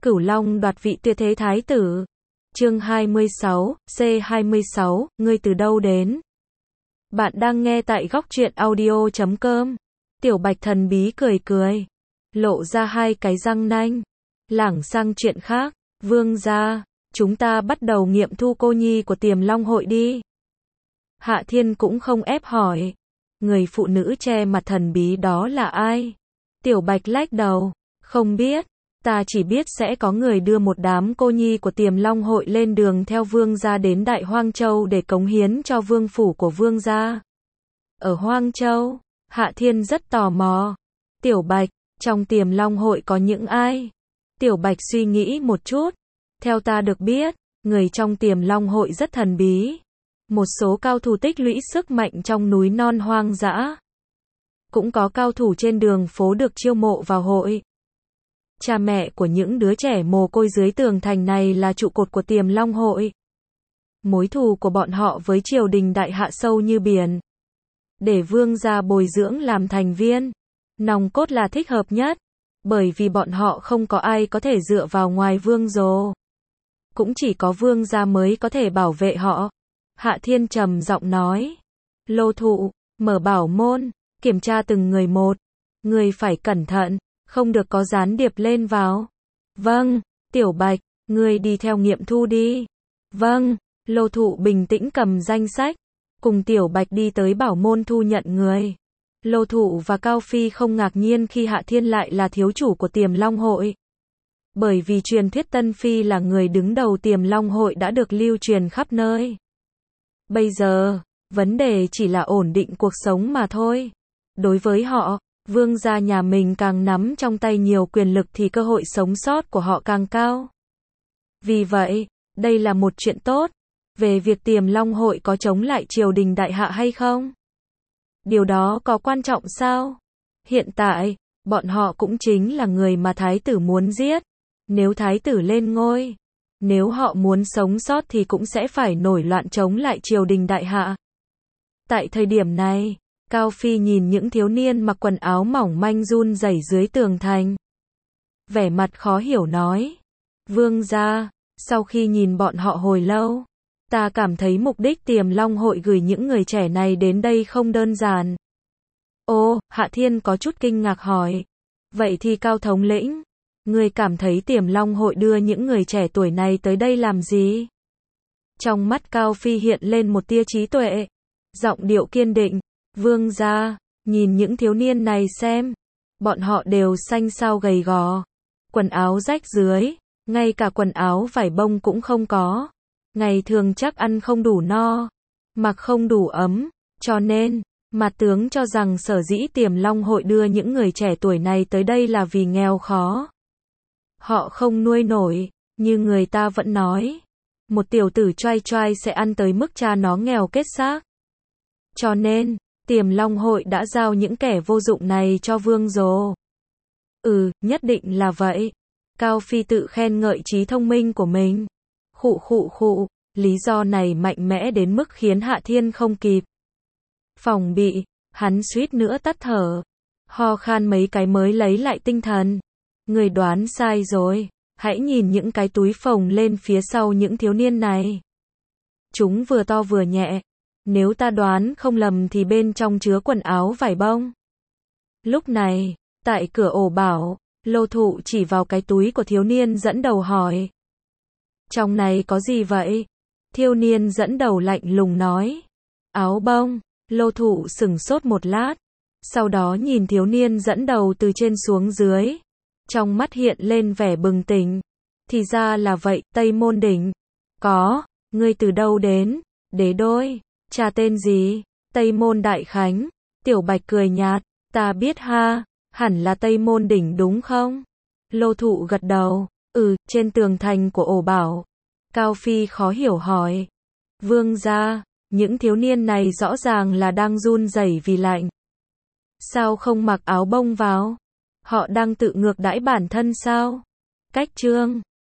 Cửu Long đoạt vị tuyệt thế thái tử. Chương 26, C26, ngươi từ đâu đến? Bạn đang nghe tại góc truyện audio.com. Tiểu Bạch thần bí cười cười, lộ ra hai cái răng nanh. Lảng sang chuyện khác, Vương gia, chúng ta bắt đầu nghiệm thu cô nhi của Tiềm Long hội đi. Hạ Thiên cũng không ép hỏi, người phụ nữ che mặt thần bí đó là ai? Tiểu Bạch lách đầu, không biết, ta chỉ biết sẽ có người đưa một đám cô nhi của Tiềm Long hội lên đường theo vương gia đến Đại Hoang Châu để cống hiến cho vương phủ của vương gia. Ở Hoang Châu, Hạ Thiên rất tò mò. Tiểu Bạch, trong Tiềm Long hội có những ai? Tiểu Bạch suy nghĩ một chút. Theo ta được biết, người trong Tiềm Long hội rất thần bí. Một số cao thủ tích lũy sức mạnh trong núi non hoang dã. Cũng có cao thủ trên đường phố được chiêu mộ vào hội. Cha mẹ của những đứa trẻ mồ côi dưới tường thành này là trụ cột của Tiềm Long hội. Mối thù của bọn họ với triều đình đại hạ sâu như biển. Để vương gia bồi dưỡng làm thành viên, nòng cốt là thích hợp nhất, bởi vì bọn họ không có ai có thể dựa vào ngoài vương rồ. Cũng chỉ có vương gia mới có thể bảo vệ họ. Hạ Thiên trầm giọng nói. Lô Thụ, mở bảo môn, kiểm tra từng người một. Người phải cẩn thận, không được có gián điệp lên vào. Vâng, Tiểu Bạch, ngươi đi theo nghiệm thu đi. Vâng, Lô Thụ bình tĩnh cầm danh sách, cùng Tiểu Bạch đi tới bảo môn thu nhận người. Lô Thụ và Cao Phi không ngạc nhiên khi Hạ Thiên lại là thiếu chủ của Tiềm Long hội. Bởi vì truyền thuyết Tân Phi là người đứng đầu Tiềm Long hội đã được lưu truyền khắp nơi. Bây giờ, vấn đề chỉ là ổn định cuộc sống mà thôi. Đối với họ, vương gia nhà mình càng nắm trong tay nhiều quyền lực thì cơ hội sống sót của họ càng cao. Vì vậy, đây là một chuyện tốt. Về việc Tiềm Long hội có chống lại triều đình đại hạ hay không? Điều đó có quan trọng sao? Hiện tại, bọn họ cũng chính là người mà thái tử muốn giết. Nếu thái tử lên ngôi, nếu họ muốn sống sót thì cũng sẽ phải nổi loạn chống lại triều đình đại hạ. Tại thời điểm này, Cao Phi nhìn những thiếu niên mặc quần áo mỏng manh run rẩy dưới tường thành. Vẻ mặt khó hiểu nói. Vương gia, sau khi nhìn bọn họ hồi lâu, ta cảm thấy mục đích Tiềm Long hội gửi những người trẻ này đến đây không đơn giản. Ô, Hạ Thiên có chút kinh ngạc hỏi. Vậy thì Cao thống lĩnh, ngươi cảm thấy Tiềm Long hội đưa những người trẻ tuổi này tới đây làm gì? Trong mắt Cao Phi hiện lên một tia trí tuệ, giọng điệu kiên định. Vương gia, nhìn những thiếu niên này xem, bọn họ đều xanh xao gầy gò, quần áo rách rưới, ngay cả quần áo vải bông cũng không có. Ngày thường chắc ăn không đủ no, mặc không đủ ấm, cho nên, mặt tướng cho rằng sở dĩ Tiềm Long hội đưa những người trẻ tuổi này tới đây là vì nghèo khó. Họ không nuôi nổi, như người ta vẫn nói, một tiểu tử choai choai sẽ ăn tới mức cha nó nghèo kết xác. Cho nên, Tiềm Long hội đã giao những kẻ vô dụng này cho vương rồ. Nhất định là vậy. Cao Phi tự khen ngợi trí thông minh của mình. Khụ, lý do này mạnh mẽ đến mức khiến Hạ Thiên không kịp phòng bị, hắn suýt nữa tắt thở. Ho khan mấy cái mới lấy lại tinh thần. Người đoán sai rồi, hãy nhìn những cái túi phồng lên phía sau những thiếu niên này. Chúng vừa to vừa nhẹ. Nếu ta đoán không lầm thì bên trong chứa quần áo vải bông. Lúc này, tại cửa ổ bảo, Lô Thụ chỉ vào cái túi của thiếu niên dẫn đầu hỏi. Trong này có gì vậy? Thiếu niên dẫn đầu lạnh lùng nói. Áo bông. Lô Thụ sửng sốt một lát. Sau đó nhìn thiếu niên dẫn đầu từ trên xuống dưới. Trong mắt hiện lên vẻ bừng tỉnh. Thì ra là vậy, Tây Môn Đỉnh. Có, ngươi từ đâu đến? Đế đôi. Cha tên gì? Tây Môn Đại Khánh. Tiểu Bạch cười nhạt. Ta biết ha, hẳn là Tây Môn Đỉnh đúng không? Lô Thụ gật đầu. Trên tường thành của ổ bảo. Cao Phi khó hiểu hỏi. Vương gia, những thiếu niên này rõ ràng là đang run rẩy vì lạnh. Sao không mặc áo bông vào? Họ đang tự ngược đãi bản thân sao? Cách chương